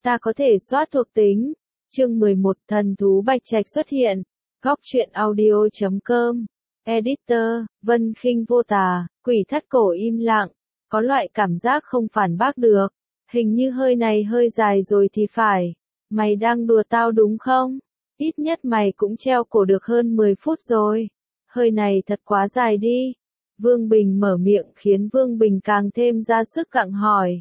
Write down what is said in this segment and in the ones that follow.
Ta có thể soát thuộc tính. Chương 11 Thần thú Bạch Trạch xuất hiện. Góc truyện audio.com. Editor, Vân Khinh Vô Tà, Quỷ Thất Cổ im lặng. Có loại cảm giác không phản bác được. Hình như hơi này hơi dài rồi thì phải. Mày đang đùa tao đúng không? Ít nhất mày cũng treo cổ được hơn 10 phút rồi. Hơi này thật quá dài đi. Vương Bình mở miệng khiến Vương Bình càng thêm ra sức gặng hỏi.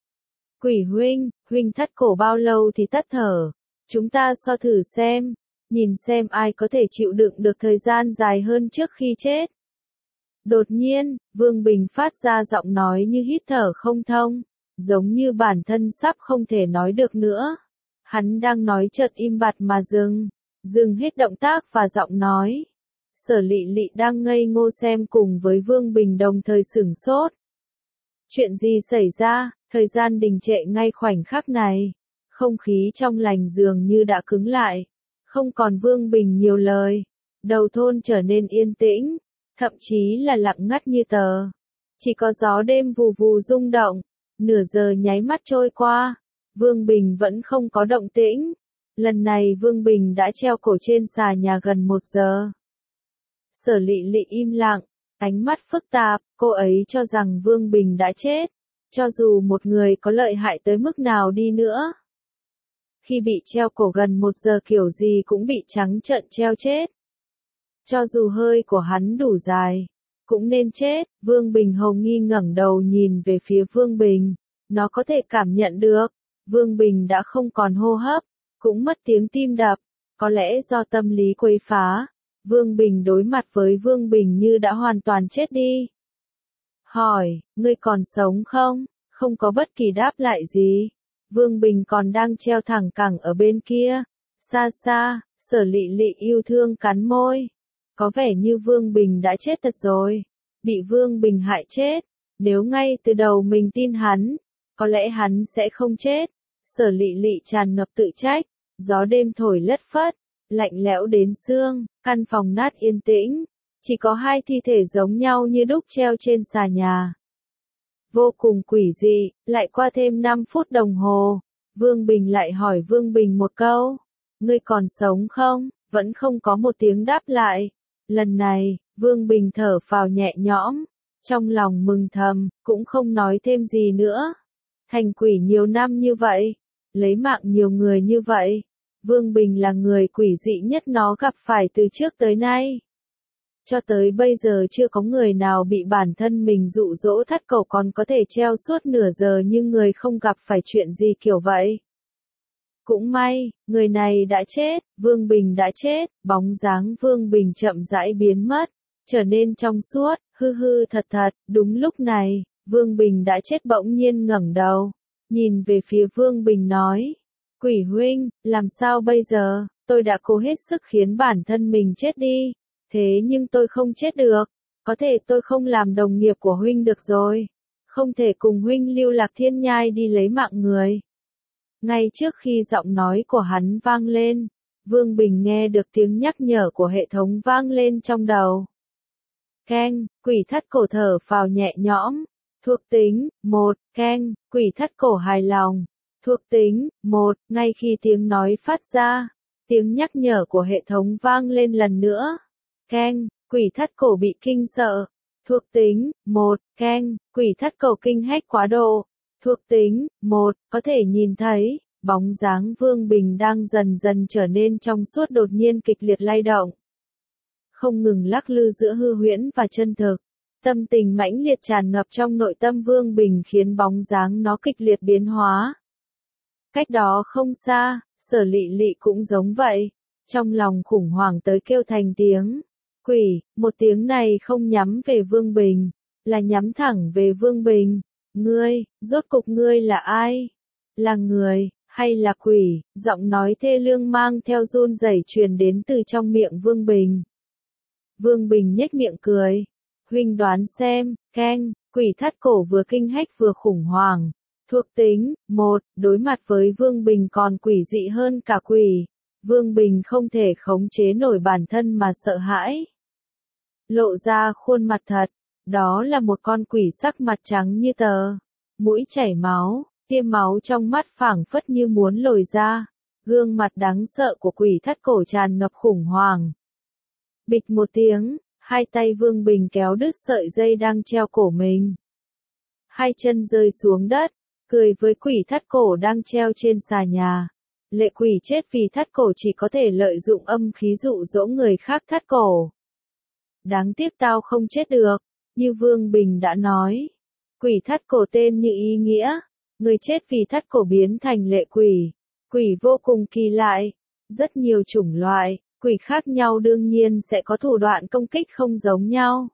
Quỷ huynh thất cổ bao lâu thì tắt thở? Chúng ta so thử xem. Nhìn xem ai có thể chịu đựng được thời gian dài hơn trước khi chết. Đột nhiên, Vương Bình phát ra giọng nói như hít thở không thông, giống như bản thân sắp không thể nói được nữa. Hắn đang nói chợt im bặt mà dừng hết động tác và giọng nói. Sở Lị Lị đang ngây ngô xem cùng với Vương Bình đồng thời sửng sốt. Chuyện gì xảy ra? Thời gian đình trệ ngay khoảnh khắc này. Không khí trong lành dường như đã cứng lại. Không còn Vương Bình nhiều lời. Đầu thôn trở nên yên tĩnh, thậm chí là lặng ngắt như tờ. Chỉ có gió đêm vù vù rung động. Nửa giờ nháy mắt trôi qua. Vương Bình vẫn không có động tĩnh. Lần này Vương Bình đã treo cổ trên xà nhà gần 1 giờ. Sở Lị Lị im lặng, ánh mắt phức tạp, cô ấy cho rằng Vương Bình đã chết. Cho dù một người có lợi hại tới mức nào đi nữa. Khi bị treo cổ gần 1 giờ kiểu gì cũng bị trắng trợn treo chết. Cho dù hơi của hắn đủ dài, cũng nên chết. Vương Bình hồng nghi ngẩng đầu nhìn về phía Vương Bình. Nó có thể cảm nhận được. Vương Bình đã không còn hô hấp, cũng mất tiếng tim đập. Có lẽ do tâm lý quấy phá. Vương Bình đối mặt với Vương Bình như đã hoàn toàn chết đi. Hỏi, ngươi còn sống không? Không có bất kỳ đáp lại gì. Vương Bình còn đang treo thẳng cẳng ở bên kia. Xa xa, Sở Lị Lị yêu thương cắn môi. Có vẻ như Vương Bình đã chết thật rồi. Bị Vương Bình hại chết. Nếu ngay từ đầu mình tin hắn, có lẽ hắn sẽ không chết. Sở Lị Lị tràn ngập tự trách. Gió đêm thổi lất phất, lạnh lẽo đến xương, căn phòng nát yên tĩnh. Chỉ có 2 thi thể giống nhau như đúc treo trên xà nhà. Vô cùng quỷ dị, lại qua thêm 5 phút đồng hồ. Vương Bình lại hỏi Vương Bình một câu. Ngươi còn sống không? Vẫn không có một tiếng đáp lại. Lần này, Vương Bình thở phào nhẹ nhõm. Trong lòng mừng thầm, cũng không nói thêm gì nữa. Thành quỷ nhiều năm như vậy. Lấy mạng nhiều người như vậy. Vương Bình là người quỷ dị nhất nó gặp phải từ trước tới nay. Cho tới bây giờ chưa có người nào bị bản thân mình dụ dỗ thắt cổ còn có thể treo suốt nửa giờ nhưng người không gặp phải chuyện gì kiểu vậy. Cũng may, người này đã chết, Vương Bình đã chết, bóng dáng Vương Bình chậm rãi biến mất, trở nên trong suốt, hư thật thật. Đúng lúc này, Vương Bình đã chết bỗng nhiên ngẩng đầu, nhìn về phía Vương Bình nói. Quỷ huynh, làm sao bây giờ? Tôi đã cố hết sức khiến bản thân mình chết đi. Thế nhưng tôi không chết được. Có thể tôi không làm đồng nghiệp của huynh được rồi. Không thể cùng huynh lưu lạc thiên nhai đi lấy mạng người. Ngay trước khi giọng nói của hắn vang lên, Vương Bình nghe được tiếng nhắc nhở của hệ thống vang lên trong đầu. Keng, quỷ thất cổ thở phào nhẹ nhõm. Thuộc tính, 1, keng, quỷ thất cổ hài lòng. Thuộc tính, 1, ngay khi tiếng nói phát ra, tiếng nhắc nhở của hệ thống vang lên lần nữa. Keng, quỷ thất cổ bị kinh sợ. Thuộc tính, 1, keng, quỷ thất cổ kinh hách quá độ. Thuộc tính, 1, có thể nhìn thấy, bóng dáng Vương Bình đang dần dần trở nên trong suốt đột nhiên kịch liệt lay động. Không ngừng lắc lư giữa hư huyễn và chân thực. Tâm tình mãnh liệt tràn ngập trong nội tâm Vương Bình khiến bóng dáng nó kịch liệt biến hóa. Cách đó không xa, Sở Lị Lị cũng giống vậy. Trong lòng khủng hoảng tới kêu thành tiếng. Quỷ, một tiếng này không nhắm về Vương Bình, là nhắm thẳng về Vương Bình. Ngươi, rốt cục ngươi là ai? Là người, hay là quỷ? Giọng nói thê lương mang theo run rẩy truyền đến từ trong miệng Vương Bình. Vương Bình nhếch miệng cười. Huynh đoán xem, keng, quỷ thắt cổ vừa kinh hách vừa khủng hoảng. Thuộc tính, 1, đối mặt với Vương Bình còn quỷ dị hơn cả quỷ. Vương Bình không thể khống chế nổi bản thân mà sợ hãi. Lộ ra khuôn mặt thật, đó là một con quỷ sắc mặt trắng như tờ. Mũi chảy máu, tia máu trong mắt phảng phất như muốn lồi ra, gương mặt đáng sợ của quỷ thắt cổ tràn ngập khủng hoảng. Bịch một tiếng, hai tay Vương Bình kéo đứt sợi dây đang treo cổ mình. Hai chân rơi xuống đất, cười với quỷ thắt cổ đang treo trên xà nhà. Lệ quỷ chết vì thắt cổ chỉ có thể lợi dụng âm khí dụ dỗ người khác thắt cổ. Đáng tiếc tao không chết được, như Vương Bình đã nói. Quỷ thắt cổ tên như ý nghĩa, người chết vì thắt cổ biến thành lệ quỷ. Quỷ vô cùng kỳ lạ, rất nhiều chủng loại, quỷ khác nhau đương nhiên sẽ có thủ đoạn công kích không giống nhau.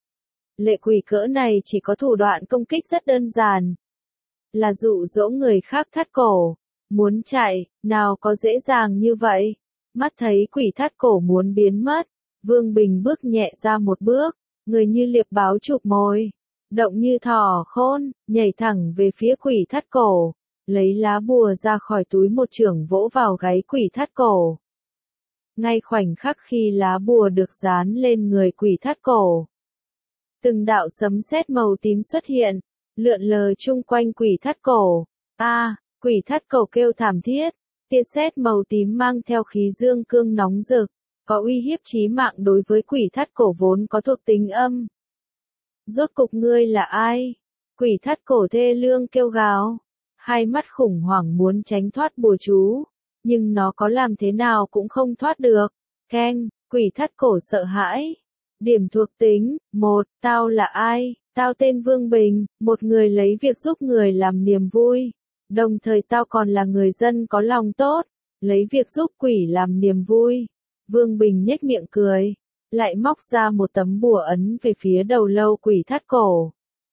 Lệ quỷ cỡ này chỉ có thủ đoạn công kích rất đơn giản, là dụ dỗ người khác thắt cổ. Muốn chạy, nào có dễ dàng như vậy. Mắt thấy quỷ thắt cổ muốn biến mất, Vương Bình bước nhẹ ra một bước, người như liệp báo chụp mồi, động như thỏ khôn, nhảy thẳng về phía quỷ thắt cổ, lấy lá bùa ra khỏi túi một chưởng vỗ vào gáy quỷ thắt cổ. Ngay khoảnh khắc khi lá bùa được dán lên người quỷ thắt cổ, từng đạo sấm sét màu tím xuất hiện, lượn lờ chung quanh quỷ thắt cổ. Quỷ thắt cổ kêu thảm thiết, tia sét màu tím mang theo khí dương cương nóng rực, có uy hiếp chí mạng đối với quỷ thắt cổ vốn có thuộc tính âm. Rốt cục ngươi là ai? Quỷ thắt cổ thê lương kêu gào, hai mắt khủng hoảng muốn tránh thoát bùa chú, nhưng nó có làm thế nào cũng không thoát được. Keng, quỷ thắt cổ sợ hãi. Điểm thuộc tính, 1, tao là ai? Tao tên Vương Bình, một người lấy việc giúp người làm niềm vui. Đồng thời tao còn là người dân có lòng tốt, lấy việc giúp quỷ làm niềm vui. Vương Bình nhếch miệng cười, lại móc ra một tấm bùa ấn về phía đầu lâu quỷ thắt cổ.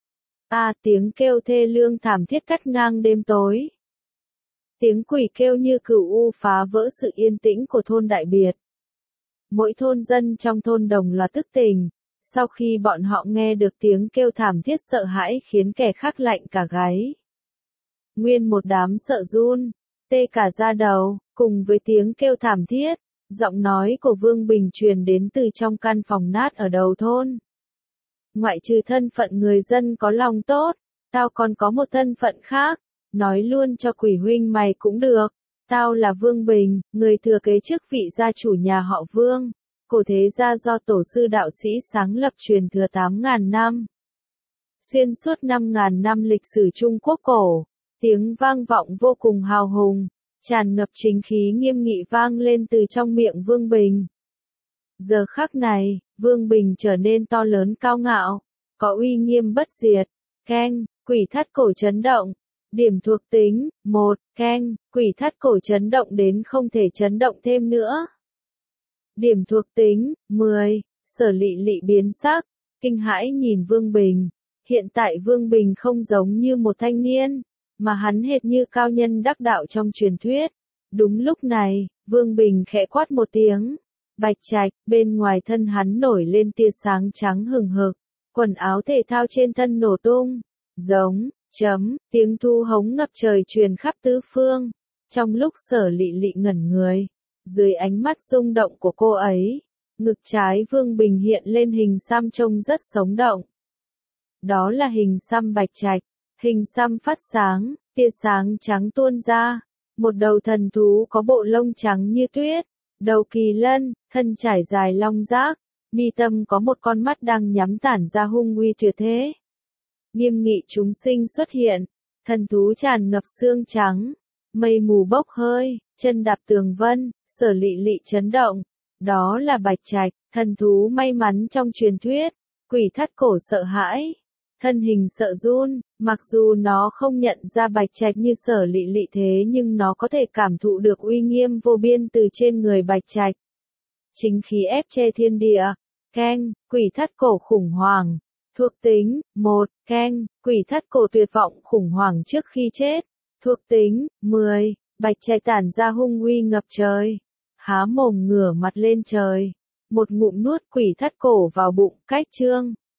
Tiếng kêu thê lương thảm thiết cắt ngang đêm tối. Tiếng quỷ kêu như cửu u phá vỡ sự yên tĩnh của thôn Đại Biệt. Mỗi thôn dân trong thôn đồng loạt thức tỉnh, sau khi bọn họ nghe được tiếng kêu thảm thiết sợ hãi khiến kẻ khác lạnh cả gáy. Nguyên một đám sợ run, tê cả da đầu, cùng với tiếng kêu thảm thiết, giọng nói của Vương Bình truyền đến từ trong căn phòng nát ở đầu thôn. Ngoại trừ thân phận người dân có lòng tốt, tao còn có một thân phận khác, nói luôn cho quỷ huynh mày cũng được. Tao là Vương Bình, người thừa kế chức vị gia chủ nhà họ Vương, cổ thế gia do tổ sư đạo sĩ sáng lập truyền thừa 8.000 năm. Xuyên suốt 5.000 năm lịch sử Trung Quốc cổ, tiếng vang vọng vô cùng hào hùng, tràn ngập chính khí nghiêm nghị vang lên từ trong miệng Vương Bình. Giờ khắc này, Vương Bình trở nên to lớn cao ngạo, có uy nghiêm bất diệt. Keng, quỷ thắt cổ chấn động. Điểm thuộc tính, 1, keng, quỷ thắt cổ chấn động đến không thể chấn động thêm nữa. Điểm thuộc tính, 10, Sở Lị Lị biến sắc, kinh hãi nhìn Vương Bình. Hiện tại Vương Bình không giống như một thanh niên, mà hắn hệt như cao nhân đắc đạo trong truyền thuyết. Đúng lúc này, Vương Bình khẽ quát một tiếng. Bạch Trạch, bên ngoài thân hắn nổi lên tia sáng trắng hừng hực, quần áo thể thao trên thân nổ tung, giống, tiếng thu hống ngập trời truyền khắp tứ phương. Trong lúc Sở Lị Lị ngẩn người, dưới ánh mắt rung động của cô ấy, ngực trái Vương Bình hiện lên hình xăm trông rất sống động. Đó là hình xăm Bạch Trạch, hình xăm phát sáng, tia sáng trắng tuôn ra, một đầu thần thú có bộ lông trắng như tuyết, đầu kỳ lân, thân trải dài long giác, mi tâm có một con mắt đang nhắm tản ra hung uy tuyệt thế. Nghiêm nghị chúng sinh xuất hiện, thần thú tràn ngập xương trắng, mây mù bốc hơi, chân đạp tường vân, Sở Lị Lị chấn động. Đó là Bạch Trạch, thần thú may mắn trong truyền thuyết, quỷ thắt cổ sợ hãi, thân hình sợ run, mặc dù nó không nhận ra Bạch Trạch như Sở Lị Lị thế nhưng nó có thể cảm thụ được uy nghiêm vô biên từ trên người Bạch Trạch. Chính khí ép che thiên địa. Keng, quỷ thắt cổ khủng hoảng. Thuộc tính, 1, keng, quỷ thắt cổ tuyệt vọng khủng hoảng trước khi chết. Thuộc tính, 10, Bạch Trạch tản ra hung uy ngập trời. Há mồm ngửa mặt lên trời. Một ngụm nuốt quỷ thắt cổ vào bụng, cách trương.